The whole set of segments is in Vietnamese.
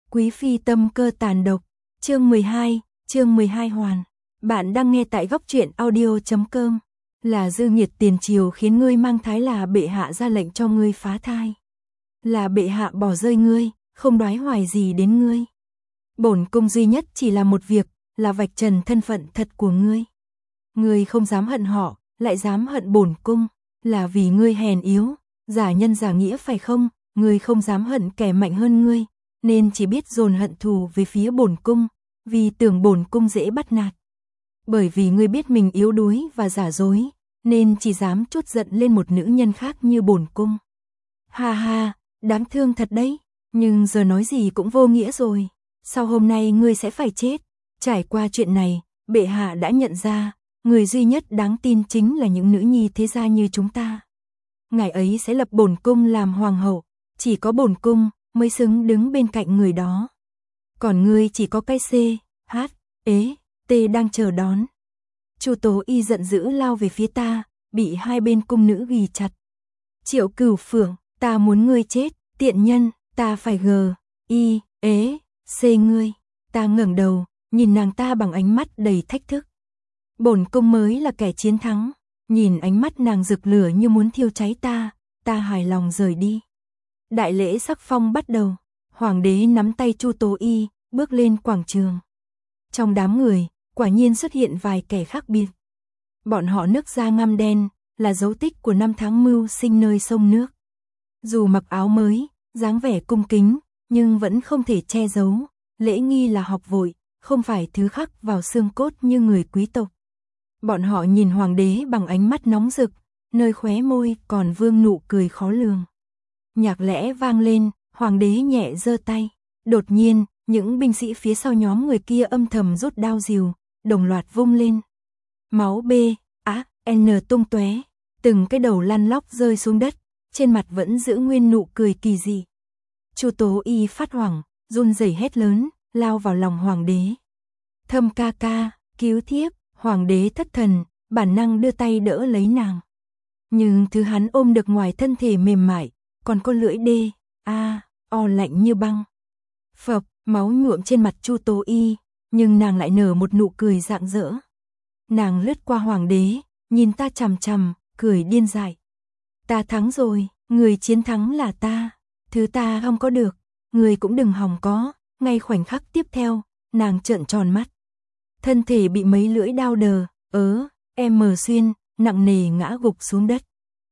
Quý phi tâm cơ tàn độc, chương 12 hoàn. Bạn đang nghe tại góc truyện audio.com. Là dư nghiệt tiền triều khiến ngươi mang thai, là bệ hạ ra lệnh cho ngươi phá thai. Là bệ hạ bỏ rơi ngươi, không đoái hoài gì đến ngươi. Bổn cung duy nhất chỉ là một việc, là vạch trần thân phận thật của ngươi. Ngươi không dám hận họ, lại dám hận bổn cung, là vì ngươi hèn yếu, giả nhân giả nghĩa phải không? Ngươi không dám hận kẻ mạnh hơn ngươi, nên chỉ biết dồn hận thù về phía bổn cung, vì tưởng bổn cung dễ bắt nạt. Bởi vì ngươi biết mình yếu đuối và giả dối, nên chỉ dám trút giận lên một nữ nhân khác như bổn cung. Ha ha, đáng thương thật đấy, nhưng giờ nói gì cũng vô nghĩa rồi. Sau hôm nay ngươi sẽ phải chết. Trải qua chuyện này, bệ hạ đã nhận ra, người duy nhất đáng tin chính là những nữ nhi thế gia như chúng ta. Ngài ấy sẽ lập bổn cung làm hoàng hậu, chỉ có bổn cung mới xứng đứng bên cạnh người đó. Còn ngươi chỉ có cái C, H, ế, T đang chờ đón. Chu Tố Y giận dữ lao về phía ta, bị hai bên cung nữ ghì chặt. Triệu Cửu Phượng, ta muốn ngươi chết, tiện nhân, ta phải G, I, ế, C ngươi. Ta ngẩng đầu, nhìn nàng ta bằng ánh mắt đầy thách thức. Bổn cung mới là kẻ chiến thắng. Nhìn ánh mắt nàng rực lửa như muốn thiêu cháy ta hài lòng rời đi. Đại lễ sắc phong bắt đầu. Hoàng đế nắm tay Chu Tố Y, bước lên quảng trường. Trong đám người, quả nhiên xuất hiện vài kẻ khác biệt. Bọn họ nước da ngăm đen, là dấu tích của năm tháng mưu sinh nơi sông nước. Dù mặc áo mới, dáng vẻ cung kính, nhưng vẫn không thể che giấu. Lễ nghi là học vội, không phải thứ khắc vào xương cốt như người quý tộc. Bọn họ nhìn hoàng đế bằng ánh mắt nóng rực, nơi khóe môi còn vương nụ cười khó lường. Nhạc lẽ vang lên, hoàng đế nhẹ giơ tay. Đột nhiên, những binh sĩ phía sau nhóm người kia âm thầm rút đao rìu, đồng loạt vung lên. Máu B, A, N tung tóe, từng cái đầu lăn lóc rơi xuống đất, trên mặt vẫn giữ nguyên nụ cười kỳ dị. Chu Tố Y phát hoảng, run rẩy hét lớn, lao vào lòng hoàng đế. Thâm ca ca, cứu thiếp. Hoàng đế thất thần, bản năng đưa tay đỡ lấy nàng. Nhưng thứ hắn ôm được ngoài thân thể mềm mại, còn có lưỡi đê, o lạnh như băng. Phập, máu nhuộm trên mặt Chu Tố Y, nhưng nàng lại nở một nụ cười rạng rỡ. Nàng lướt qua hoàng đế, nhìn ta chằm chằm, cười điên dại. Ta thắng rồi, người chiến thắng là ta. Thứ ta không có được, người cũng đừng hòng có. Ngay khoảnh khắc tiếp theo, nàng trợn tròn mắt. Thân thể bị mấy lưỡi đao đờ, mờ xuyên, nặng nề ngã gục xuống đất.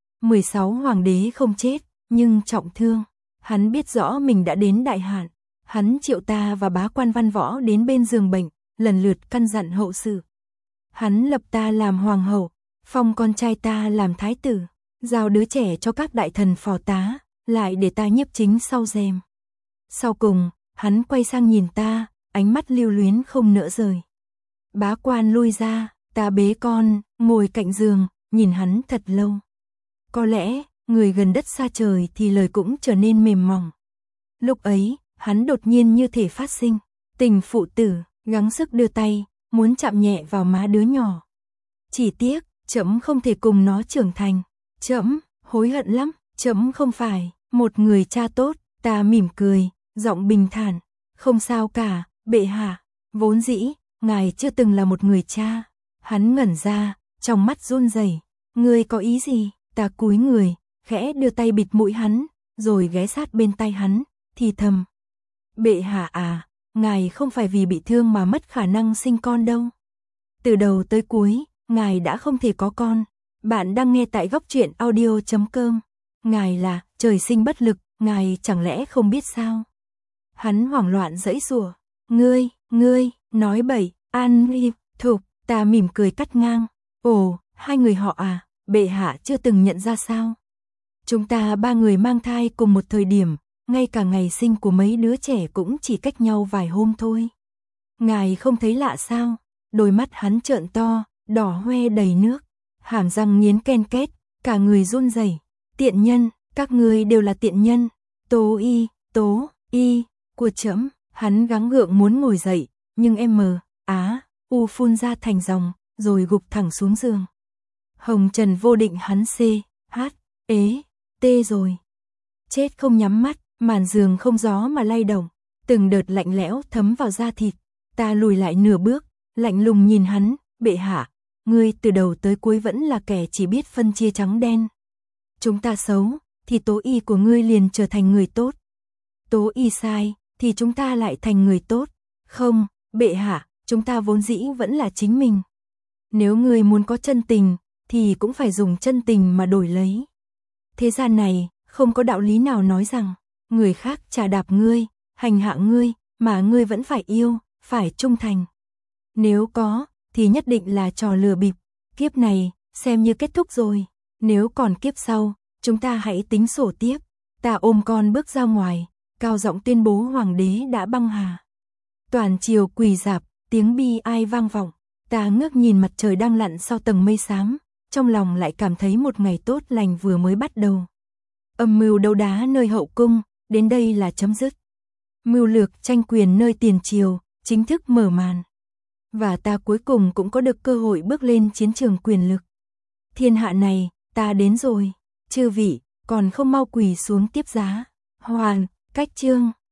16 hoàng đế không chết, nhưng trọng thương. Hắn biết rõ mình đã đến đại hạn. Hắn triệu ta và bá quan Văn Võ đến bên giường bệnh, lần lượt căn dặn hậu sự. Hắn lập ta làm hoàng hậu, phong con trai ta làm thái tử, giao đứa trẻ cho các đại thần phò tá, lại để ta nhiếp chính sau rèm. Sau cùng, hắn quay sang nhìn ta, ánh mắt lưu luyến không nỡ rời. Bá quan lui ra, ta bế con, ngồi cạnh giường, nhìn hắn thật lâu. Có lẽ, người gần đất xa trời thì lời cũng trở nên mềm mỏng. Lúc ấy, hắn đột nhiên như thể phát sinh. Tình phụ tử, gắng sức đưa tay, muốn chạm nhẹ vào má đứa nhỏ. Chỉ tiếc, trẫm không thể cùng nó trưởng thành. Trẫm, hối hận lắm, trẫm không phải một người cha tốt. Ta mỉm cười, giọng bình thản. Không sao cả, bệ hạ, vốn dĩ ngài chưa từng là một người cha. Hắn ngẩn ra, trong mắt run rẩy. Ngươi có ý gì? Ta cúi người, khẽ đưa tay bịt mũi hắn, rồi ghé sát bên tai hắn, thì thầm. Bệ hạ à, ngài không phải vì bị thương mà mất khả năng sinh con đâu. Từ đầu tới cuối, ngài đã không thể có con. Bạn đang nghe tại góc truyện audio.com. Ngài là trời sinh bất lực, ngài chẳng lẽ không biết sao? Hắn hoảng loạn giãy giụa. Ngươi, nói bậy, An Hiệp, Thục, ta mỉm cười cắt ngang. Ồ, hai người họ à, bệ hạ chưa từng nhận ra sao? Chúng ta ba người mang thai cùng một thời điểm, ngay cả ngày sinh của mấy đứa trẻ cũng chỉ cách nhau vài hôm thôi. Ngài không thấy lạ sao? Đôi mắt hắn trợn to, đỏ hoe đầy nước, hàm răng nghiến ken két, cả người run rẩy. Tiện nhân, các ngươi đều là tiện nhân. Tố Y, của trẫm. Hắn gắng gượng muốn ngồi dậy, nhưng U phun ra thành dòng, rồi gục thẳng xuống giường. Hồng trần vô định hắn C, H, ế, T rồi. Chết không nhắm mắt, màn giường không gió mà lay động. Từng đợt lạnh lẽo thấm vào da thịt, ta lùi lại nửa bước, lạnh lùng nhìn hắn, bệ hạ, ngươi từ đầu tới cuối vẫn là kẻ chỉ biết phân chia trắng đen. Chúng ta xấu, thì Tố Y của ngươi liền trở thành người tốt. Tố Y sai, thì chúng ta lại thành người tốt. Không, bệ hạ, chúng ta vốn dĩ vẫn là chính mình. Nếu ngươi muốn có chân tình, thì cũng phải dùng chân tình mà đổi lấy. Thế gian này, không có đạo lý nào nói rằng, người khác trà đạp ngươi, hành hạ ngươi, mà ngươi vẫn phải yêu, phải trung thành. Nếu có, thì nhất định là trò lừa bịp. Kiếp này, xem như kết thúc rồi. Nếu còn kiếp sau, chúng ta hãy tính sổ tiếp. Ta ôm con bước ra ngoài, cao giọng tuyên bố hoàng đế đã băng hà. Toàn triều quỳ rạp, tiếng bi ai vang vọng. Ta ngước nhìn mặt trời đang lặn sau tầng mây xám, trong lòng lại cảm thấy một ngày tốt lành vừa mới bắt đầu. Âm mưu đấu đá nơi hậu cung, đến đây là chấm dứt. Mưu lược tranh quyền nơi tiền triều, chính thức mở màn. Và ta cuối cùng cũng có được cơ hội bước lên chiến trường quyền lực. Thiên hạ này, ta đến rồi. Chư vị, còn không mau quỳ xuống tiếp giá. Hoàn, cách chương.